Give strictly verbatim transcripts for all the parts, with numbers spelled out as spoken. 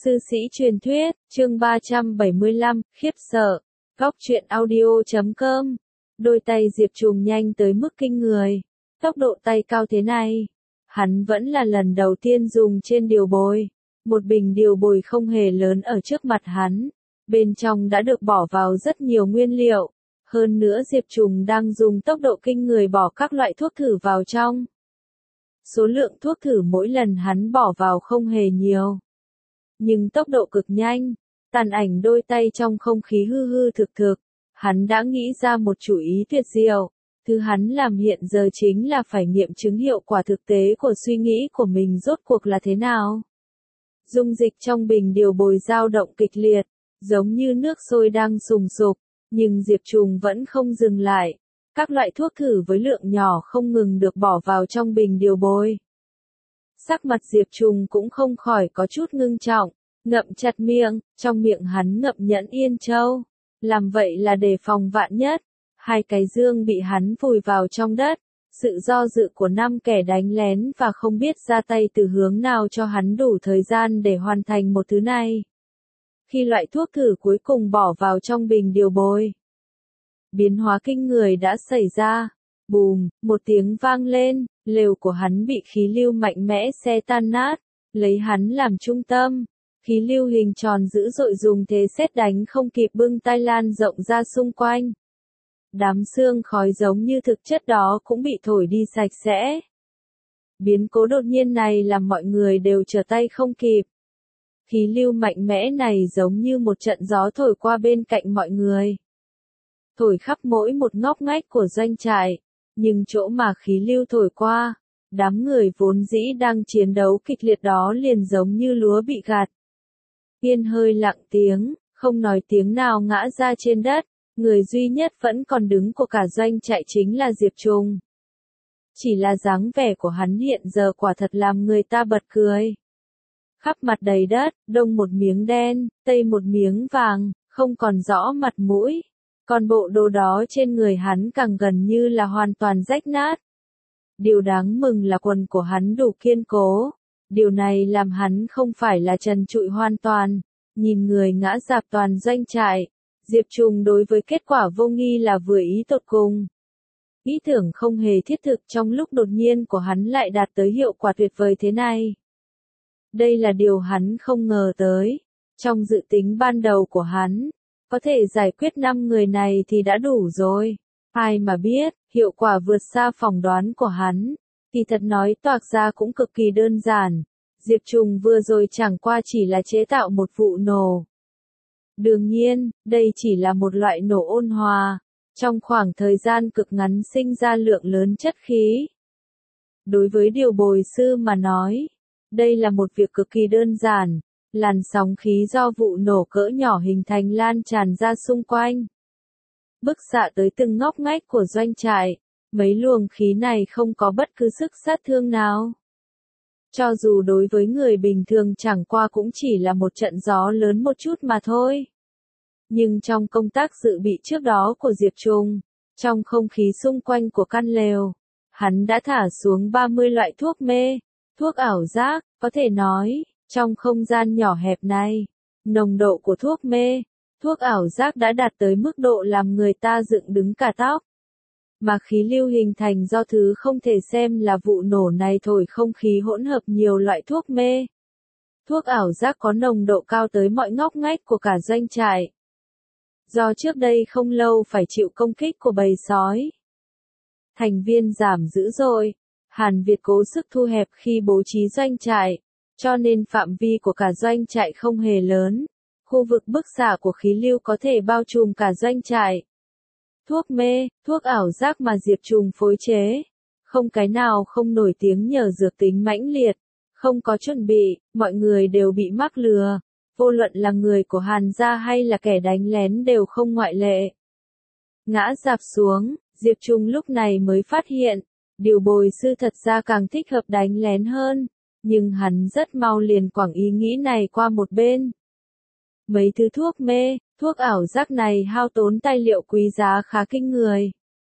Sư sĩ truyền thuyết, chương ba trăm bảy mươi lăm, khiếp sợ. Góc truyện audio chấm com. Đôi tay Diệp Trùng nhanh tới mức kinh người. Tốc độ tay cao thế này. Hắn vẫn là lần đầu tiên dùng trên điều bồi. Một bình điều bồi không hề lớn ở trước mặt hắn. Bên trong đã được bỏ vào rất nhiều nguyên liệu. Hơn nữa Diệp Trùng đang dùng tốc độ kinh người bỏ các loại thuốc thử vào trong. Số lượng thuốc thử mỗi lần hắn bỏ vào không hề nhiều. Nhưng tốc độ cực nhanh, tàn ảnh đôi tay trong không khí hư hư thực thực, hắn đã nghĩ ra một chủ ý tuyệt diệu. Thứ hắn làm hiện giờ chính là phải nghiệm chứng hiệu quả thực tế của suy nghĩ của mình rốt cuộc là thế nào. Dung dịch trong bình điều bồi dao động kịch liệt, giống như nước sôi đang sùng sục, nhưng Diệp Trùng vẫn không dừng lại. Các loại thuốc thử với lượng nhỏ không ngừng được bỏ vào trong bình điều bồi. Sắc mặt Diệp Trùng cũng không khỏi có chút ngưng trọng, ngậm chặt miệng, trong miệng hắn ngậm nhẫn yên châu. Làm vậy là để phòng vạn nhất. Hai cái dương bị hắn vùi vào trong đất. Sự do dự của năm kẻ đánh lén và không biết ra tay từ hướng nào cho hắn đủ thời gian để hoàn thành một thứ này. Khi loại thuốc thử cuối cùng bỏ vào trong bình điều bồi, biến hóa kinh người đã xảy ra. Bùm, một tiếng vang lên, lều của hắn bị khí lưu mạnh mẽ xé tan nát, lấy hắn làm trung tâm. Khí lưu hình tròn dữ dội dùng thế sét đánh không kịp bưng tay lan rộng ra xung quanh. Đám sương khói giống như thực chất đó cũng bị thổi đi sạch sẽ. Biến cố đột nhiên này làm mọi người đều trở tay không kịp. Khí lưu mạnh mẽ này giống như một trận gió thổi qua bên cạnh mọi người. Thổi khắp mỗi một ngóc ngách của doanh trại. Nhưng chỗ mà khí lưu thổi qua, đám người vốn dĩ đang chiến đấu kịch liệt đó liền giống như lúa bị gặt. Yên hơi lặng tiếng, không nói tiếng nào ngã ra trên đất, người duy nhất vẫn còn đứng của cả doanh trại chính là Diệp Trùng. Chỉ là dáng vẻ của hắn hiện giờ quả thật làm người ta bật cười. Khắp mặt đầy đất, đông một miếng đen, tây một miếng vàng, không còn rõ mặt mũi. Còn bộ đồ đó trên người hắn càng gần như là hoàn toàn rách nát. Điều đáng mừng là quần của hắn đủ kiên cố. Điều này làm hắn không phải là trần trụi hoàn toàn. Nhìn người ngã rạp toàn doanh trại, Diệp Trùng đối với kết quả vô nghi là vừa ý tột cùng. Ý tưởng không hề thiết thực trong lúc đột nhiên của hắn lại đạt tới hiệu quả tuyệt vời thế này. Đây là điều hắn không ngờ tới. Trong dự tính ban đầu của hắn, có thể giải quyết năm người này thì đã đủ rồi. Ai mà biết, hiệu quả vượt xa phỏng đoán của hắn. Thì thật nói toạc ra cũng cực kỳ đơn giản. Diệp Trùng vừa rồi chẳng qua chỉ là chế tạo một vụ nổ. Đương nhiên, đây chỉ là một loại nổ ôn hòa. Trong khoảng thời gian cực ngắn sinh ra lượng lớn chất khí. Đối với điều bồi sư mà nói, đây là một việc cực kỳ đơn giản. Làn sóng khí do vụ nổ cỡ nhỏ hình thành lan tràn ra xung quanh. Bức xạ tới từng ngóc ngách của doanh trại. Mấy luồng khí này không có bất cứ sức sát thương nào. Cho dù đối với người bình thường chẳng qua cũng chỉ là một trận gió lớn một chút mà thôi. Nhưng trong công tác dự bị trước đó của Diệp Trùng, trong không khí xung quanh của căn lều, hắn đã thả xuống ba mươi loại thuốc mê, thuốc ảo giác, có thể nói, trong không gian nhỏ hẹp này, nồng độ của thuốc mê, thuốc ảo giác đã đạt tới mức độ làm người ta dựng đứng cả tóc. Mà khí lưu hình thành do thứ không thể xem là vụ nổ này thổi không khí hỗn hợp nhiều loại thuốc mê. Thuốc ảo giác có nồng độ cao tới mọi ngóc ngách của cả doanh trại. Do trước đây không lâu phải chịu công kích của bầy sói. Thành viên giảm dữ dội. Hàn Việt cố sức thu hẹp khi bố trí doanh trại, cho nên phạm vi của cả doanh trại không hề lớn. Khu vực bức xạ của khí lưu có thể bao trùm cả doanh trại. Thuốc mê, thuốc ảo giác mà Diệp Trùng phối chế, không cái nào không nổi tiếng nhờ dược tính mãnh liệt, không có chuẩn bị, mọi người đều bị mắc lừa, vô luận là người của Hàn gia hay là kẻ đánh lén đều không ngoại lệ. Ngã rạp xuống, Diệp Trùng lúc này mới phát hiện, điều bồi sư thật ra càng thích hợp đánh lén hơn, nhưng hắn rất mau liền quẳng ý nghĩ này qua một bên. Mấy thứ thuốc mê, thuốc ảo giác này hao tốn tài liệu quý giá khá kinh người.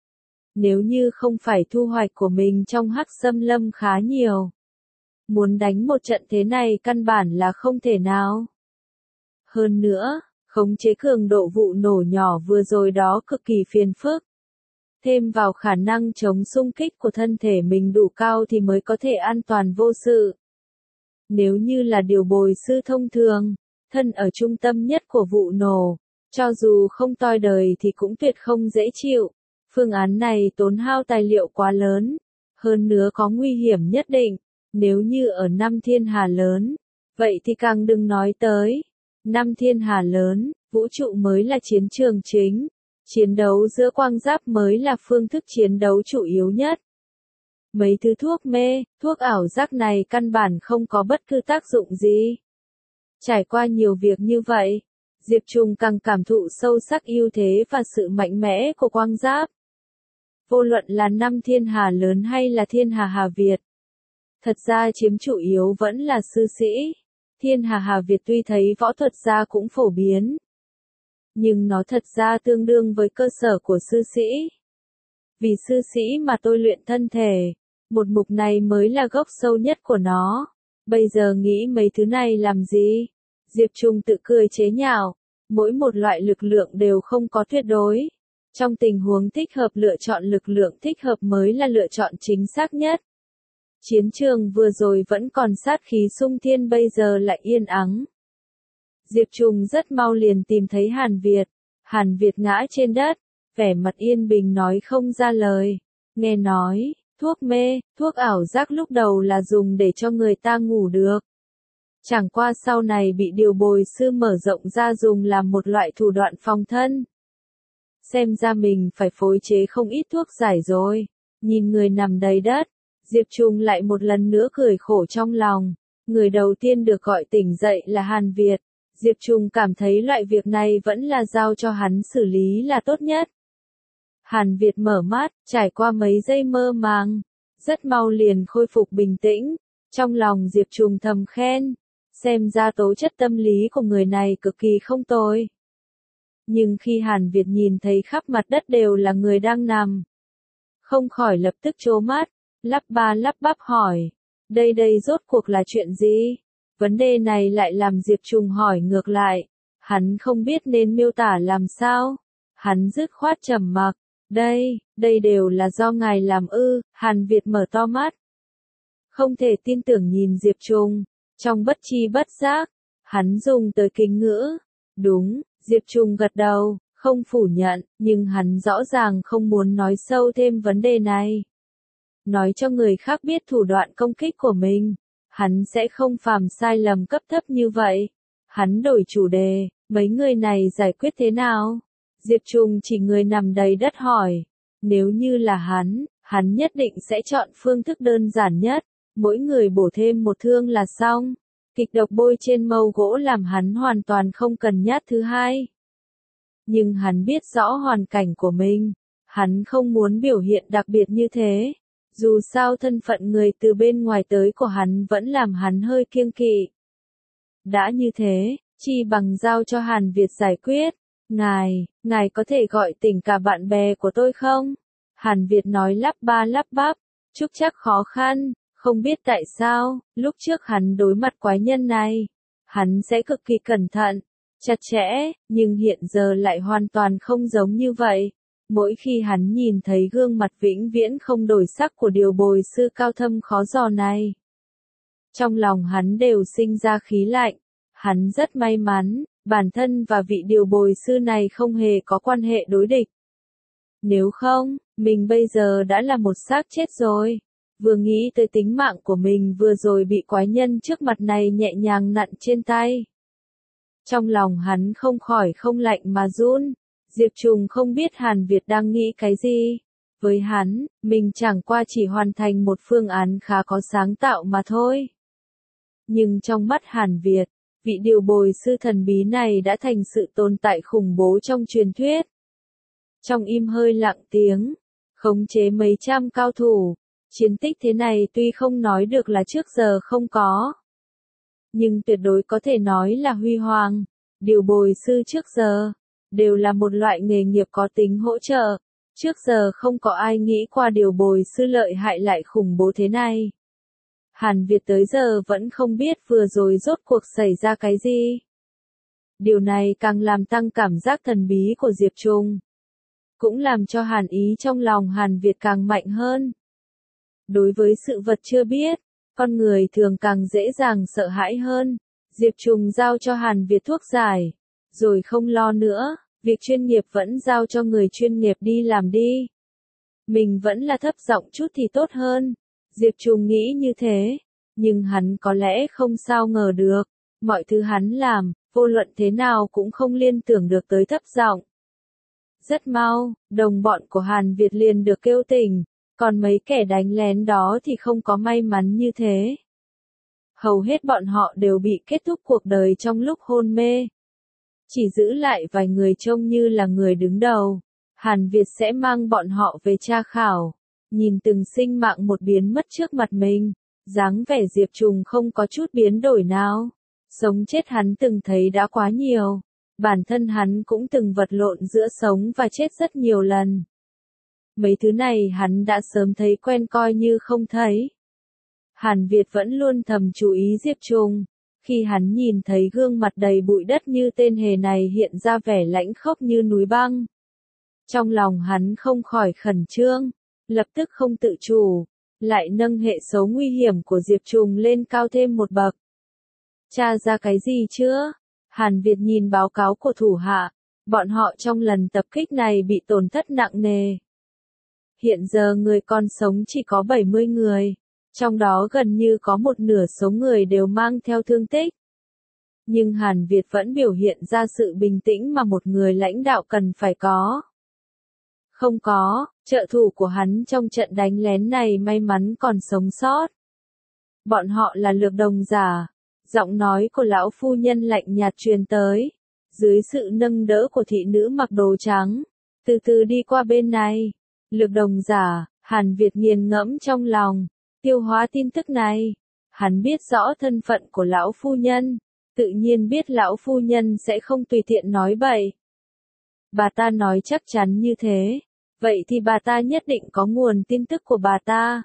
Nếu như không phải thu hoạch của mình trong hắc xâm lâm khá nhiều, muốn đánh một trận thế này căn bản là không thể nào. Hơn nữa, khống chế cường độ vụ nổ nhỏ vừa rồi đó cực kỳ phiền phức. Thêm vào khả năng chống xung kích của thân thể mình đủ cao thì mới có thể an toàn vô sự. Nếu như là điều bồi sư thông thường, thân ở trung tâm nhất của vụ nổ, cho dù không toi đời thì cũng tuyệt không dễ chịu. Phương án này tốn hao tài liệu quá lớn, hơn nữa có nguy hiểm nhất định. Nếu như ở năm thiên hà lớn, vậy thì càng đừng nói tới. Năm thiên hà lớn, vũ trụ mới là chiến trường chính. Chiến đấu giữa quang giáp mới là phương thức chiến đấu chủ yếu nhất. Mấy thứ thuốc mê, thuốc ảo giác này căn bản không có bất cứ tác dụng gì. Trải qua nhiều việc như vậy, Diệp Trùng càng cảm thụ sâu sắc ưu thế và sự mạnh mẽ của quang giáp. Vô luận là năm thiên hà lớn hay là thiên hà Hà Việt. Thật ra chiếm chủ yếu vẫn là sư sĩ. Thiên hà Hà Việt tuy thấy võ thuật gia cũng phổ biến, nhưng nó thật ra tương đương với cơ sở của sư sĩ. Vì sư sĩ mà tôi luyện thân thể, một mục này mới là gốc sâu nhất của nó. Bây giờ nghĩ mấy thứ này làm gì? Diệp Trùng tự cười chế nhạo, mỗi một loại lực lượng đều không có tuyệt đối. Trong tình huống thích hợp lựa chọn lực lượng thích hợp mới là lựa chọn chính xác nhất. Chiến trường vừa rồi vẫn còn sát khí xung thiên, bây giờ lại yên ắng. Diệp Trùng rất mau liền tìm thấy Hàn Việt. Hàn Việt ngã trên đất, vẻ mặt yên bình nói không ra lời. Nghe nói, thuốc mê, thuốc ảo giác lúc đầu là dùng để cho người ta ngủ được. Chẳng qua sau này bị điều bồi sư mở rộng ra dùng làm một loại thủ đoạn phòng thân. Xem ra mình phải phối chế không ít thuốc giải rồi. Nhìn người nằm đầy đất, Diệp Trùng lại một lần nữa cười khổ trong lòng. Người đầu tiên được gọi tỉnh dậy là Hàn Việt. Diệp Trùng cảm thấy loại việc này vẫn là giao cho hắn xử lý là tốt nhất. Hàn Việt mở mắt, trải qua mấy giây mơ màng, rất mau liền khôi phục bình tĩnh. Trong lòng Diệp Trùng thầm khen, xem ra tố chất tâm lý của người này cực kỳ không tồi. Nhưng khi Hàn Việt nhìn thấy khắp mặt đất đều là người đang nằm, không khỏi lập tức trố mắt, lắp ba lắp bắp hỏi, đây đây rốt cuộc là chuyện gì? Vấn đề này lại làm Diệp Trùng hỏi ngược lại, hắn không biết nên miêu tả làm sao. Hắn dứt khoát trầm mặc, đây, đây đều là do ngài làm ư? Hàn Việt mở to mắt, không thể tin tưởng nhìn Diệp Trùng, trong bất chi bất giác, hắn dùng tới kính ngữ. Đúng, Diệp Trùng gật đầu, không phủ nhận, nhưng hắn rõ ràng không muốn nói sâu thêm vấn đề này. Nói cho người khác biết thủ đoạn công kích của mình, hắn sẽ không phạm sai lầm cấp thấp như vậy. Hắn đổi chủ đề, mấy người này giải quyết thế nào? Diệp Trùng chỉ người nằm đầy đất hỏi. Nếu như là hắn, hắn nhất định sẽ chọn phương thức đơn giản nhất, mỗi người bổ thêm một thương là xong. Kịch độc bôi trên mâu gỗ làm hắn hoàn toàn không cần nhát thứ hai. Nhưng hắn biết rõ hoàn cảnh của mình, hắn không muốn biểu hiện đặc biệt như thế. Dù sao thân phận người từ bên ngoài tới của hắn vẫn làm hắn hơi kiêng kỵ. Đã như thế, chi bằng giao cho Hàn Việt giải quyết. Ngài, ngài có thể gọi tỉnh cả bạn bè của tôi không? Hàn Việt nói lắp ba lắp bắp, trúc chắc khó khăn, không biết tại sao, lúc trước hắn đối mặt quái nhân này, hắn sẽ cực kỳ cẩn thận, chặt chẽ, nhưng hiện giờ lại hoàn toàn không giống như vậy. Mỗi khi hắn nhìn thấy gương mặt vĩnh viễn không đổi sắc của điều bồi sư cao thâm khó dò này, trong lòng hắn đều sinh ra khí lạnh. Hắn rất may mắn, bản thân và vị điều bồi sư này không hề có quan hệ đối địch. Nếu không, mình bây giờ đã là một xác chết rồi. Vừa nghĩ tới tính mạng của mình vừa rồi bị quái nhân trước mặt này nhẹ nhàng nặn trên tay, trong lòng hắn không khỏi không lạnh mà run. Diệp Trùng không biết Hàn Việt đang nghĩ cái gì. Với hắn, mình chẳng qua chỉ hoàn thành một phương án khá có sáng tạo mà thôi. Nhưng trong mắt Hàn Việt, vị điều bồi sư thần bí này đã thành sự tồn tại khủng bố trong truyền thuyết. Trong im hơi lặng tiếng, khống chế mấy trăm cao thủ, chiến tích thế này tuy không nói được là trước giờ không có, nhưng tuyệt đối có thể nói là huy hoàng. Điều bồi sư trước giờ đều là một loại nghề nghiệp có tính hỗ trợ. Trước giờ không có ai nghĩ qua điều bồi sư lợi hại lại khủng bố thế này. Hàn Việt tới giờ vẫn không biết vừa rồi rốt cuộc xảy ra cái gì. Điều này càng làm tăng cảm giác thần bí của Diệp Trùng. Cũng làm cho hàn ý trong lòng Hàn Việt càng mạnh hơn. Đối với sự vật chưa biết, con người thường càng dễ dàng sợ hãi hơn. Diệp Trùng giao cho Hàn Việt thuốc giải, rồi không lo nữa, việc chuyên nghiệp vẫn giao cho người chuyên nghiệp đi làm đi. Mình vẫn là thấp giọng chút thì tốt hơn. Diệp Trùng nghĩ như thế, nhưng hắn có lẽ không sao ngờ được, mọi thứ hắn làm, vô luận thế nào cũng không liên tưởng được tới thấp giọng. Rất mau, đồng bọn của Hàn Việt liền được kêu tỉnh, còn mấy kẻ đánh lén đó thì không có may mắn như thế. Hầu hết bọn họ đều bị kết thúc cuộc đời trong lúc hôn mê. Chỉ giữ lại vài người trông như là người đứng đầu. Hàn Việt sẽ mang bọn họ về tra khảo. Nhìn từng sinh mạng một biến mất trước mặt mình, dáng vẻ Diệp Trùng không có chút biến đổi nào. Sống chết hắn từng thấy đã quá nhiều. Bản thân hắn cũng từng vật lộn giữa sống và chết rất nhiều lần. Mấy thứ này hắn đã sớm thấy quen coi như không thấy. Hàn Việt vẫn luôn thầm chú ý Diệp Trùng. Khi hắn nhìn thấy gương mặt đầy bụi đất như tên hề này hiện ra vẻ lãnh khốc như núi băng. Trong lòng hắn không khỏi khẩn trương, lập tức không tự chủ, lại nâng hệ số nguy hiểm của Diệp Trùng lên cao thêm một bậc. Tra ra cái gì chưa? Hàn Việt nhìn báo cáo của thủ hạ, bọn họ trong lần tập kích này bị tổn thất nặng nề. Hiện giờ người còn sống chỉ có bảy mươi người, trong đó gần như có một nửa số người đều mang theo thương tích. Nhưng Hàn Việt vẫn biểu hiện ra sự bình tĩnh mà một người lãnh đạo cần phải có. Không có, trợ thủ của hắn trong trận đánh lén này may mắn còn sống sót. Bọn họ là lược đồng giả. Giọng nói của lão phu nhân lạnh nhạt truyền tới. Dưới sự nâng đỡ của thị nữ mặc đồ trắng. Từ từ đi qua bên này. Lược đồng giả, Hàn Việt nghiền ngẫm trong lòng. Tiêu hóa tin tức này. Hắn biết rõ thân phận của lão phu nhân. Tự nhiên biết lão phu nhân sẽ không tùy tiện nói bậy. Bà ta nói chắc chắn như thế. Vậy thì bà ta nhất định có nguồn tin tức của bà ta.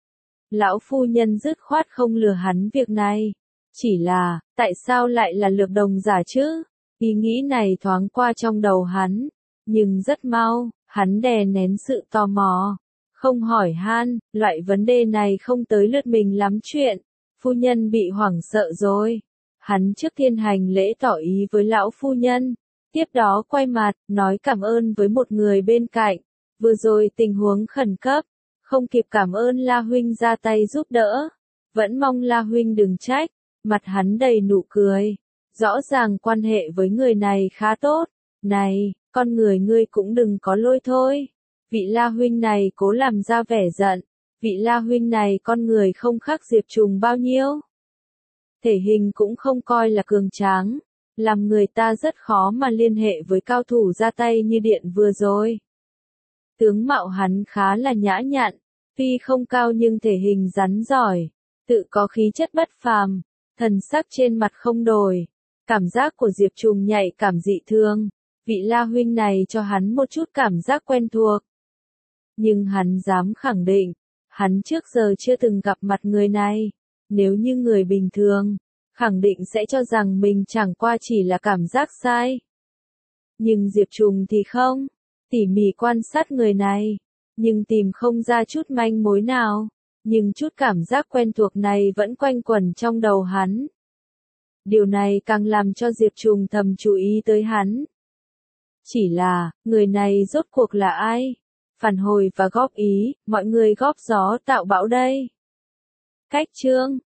Lão phu nhân dứt khoát không lừa hắn việc này. Chỉ là, tại sao lại là lược đồng giả chứ? Ý nghĩ này thoáng qua trong đầu hắn. Nhưng rất mau, hắn đè nén sự tò mò. Không hỏi han, loại vấn đề này không tới lượt mình lắm chuyện. Phu nhân bị hoảng sợ rồi. Hắn trước tiên hành lễ tỏ ý với lão phu nhân. Tiếp đó quay mặt, nói cảm ơn với một người bên cạnh. Vừa rồi tình huống khẩn cấp. Không kịp cảm ơn La Huynh ra tay giúp đỡ. Vẫn mong La Huynh đừng trách. Mặt hắn đầy nụ cười. Rõ ràng quan hệ với người này khá tốt. Này, con người ngươi cũng đừng có lôi thôi. Vị La Huynh này cố làm ra vẻ giận. Vị La Huynh này con người không khác Diệp Trùng bao nhiêu. Thể hình cũng không coi là cường tráng. Làm người ta rất khó mà liên hệ với cao thủ ra tay như điện vừa rồi. Tướng mạo hắn khá là nhã nhặn. Tuy không cao nhưng thể hình rắn giỏi. Tự có khí chất bất phàm. Thần sắc trên mặt không đổi. Cảm giác của Diệp Trùng nhạy cảm dị thương. Vị La Huynh này cho hắn một chút cảm giác quen thuộc. Nhưng hắn dám khẳng định. Hắn trước giờ chưa từng gặp mặt người này. Nếu như người bình thường, khẳng định sẽ cho rằng mình chẳng qua chỉ là cảm giác sai. Nhưng Diệp Trùng thì không. Tỉ mỉ quan sát người này. Nhưng tìm không ra chút manh mối nào. Nhưng chút cảm giác quen thuộc này vẫn quanh quẩn trong đầu hắn. Điều này càng làm cho Diệp Trùng thầm chú ý tới hắn. Chỉ là, người này rốt cuộc là ai? Phản hồi và góp ý, mọi người góp gió tạo bão đây. Cách chương